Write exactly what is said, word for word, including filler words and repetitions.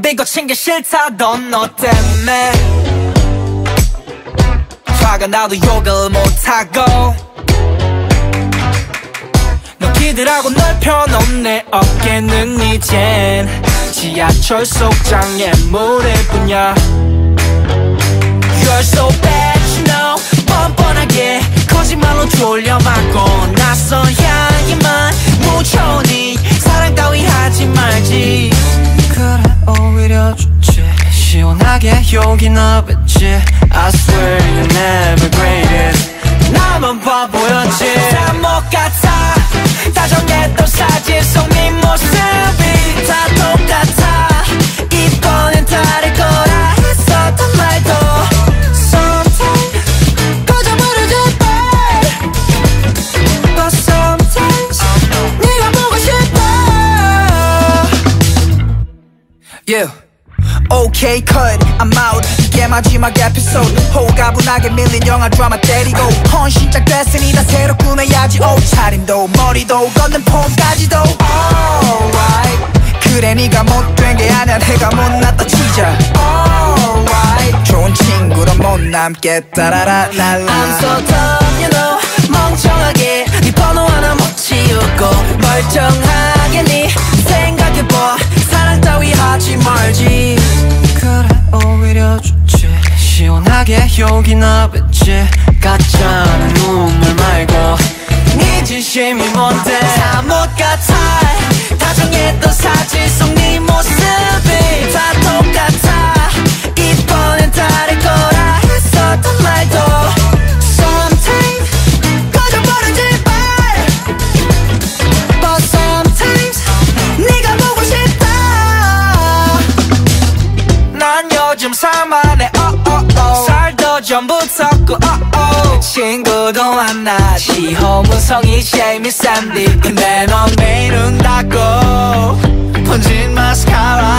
네 거친 게 싫다던 너 때문에 화가 나도 욕을 못하고 너 기대라고 널 펴놓은 내 어깨는 이젠 지하철 속장의 물일 뿐이야. You're so bad you know 뻔뻔하게 거짓말로 졸려맞고 낯선 향기만 묻혀오니 사랑 따위 하지 말지. 그래 오히려 좋지 시원하게 여기 나겠지. I swear you're never greatest. 나만 바보였지. 다 못같아 다정했던 사진 속 네 모습이 다 똑같아. 이번엔 다를 거라 했었던 말도 Sometimes 거짓말을 해 But sometimes 네가 보고 싶어. Yeah Okay cut I'm out 이게 마지막 에피소드. 호가분하게 밀린 영화 드라마 때리고 헌 시작됐으니 다 새로 꾸며야지. 옷차림도 머리도 걷는 폼까지도 Alright 그래 네가 못된 게 아니야 내가 못났다 치자. Alright 좋은 친구로 못 남겠다 라라라라. I'm so dumb you know 멍청하게 네 번호 하나 못 치우고 멀쩡하게 네 생각해봐. 사랑 따위 하지 말지. 그래 오히려 좋지 시원하게 여기 나겠지. 가짜는 눈물 말고 네 진심이 뭔데. 다 못같아 다정했던 사진 속 네 모습이 다 똑같아. 이번엔 다를 거라 했었던 말도 Sometimes 꺼져버려 제발 But sometimes 네가 보고 싶다. 난 요즘 살만해 oh, oh, oh. 살도 전부 섞고 oh, oh. 친구도 만나 시호문성이 제일 비싼디. 근데 넌 매일은 닦고 번진 마스카라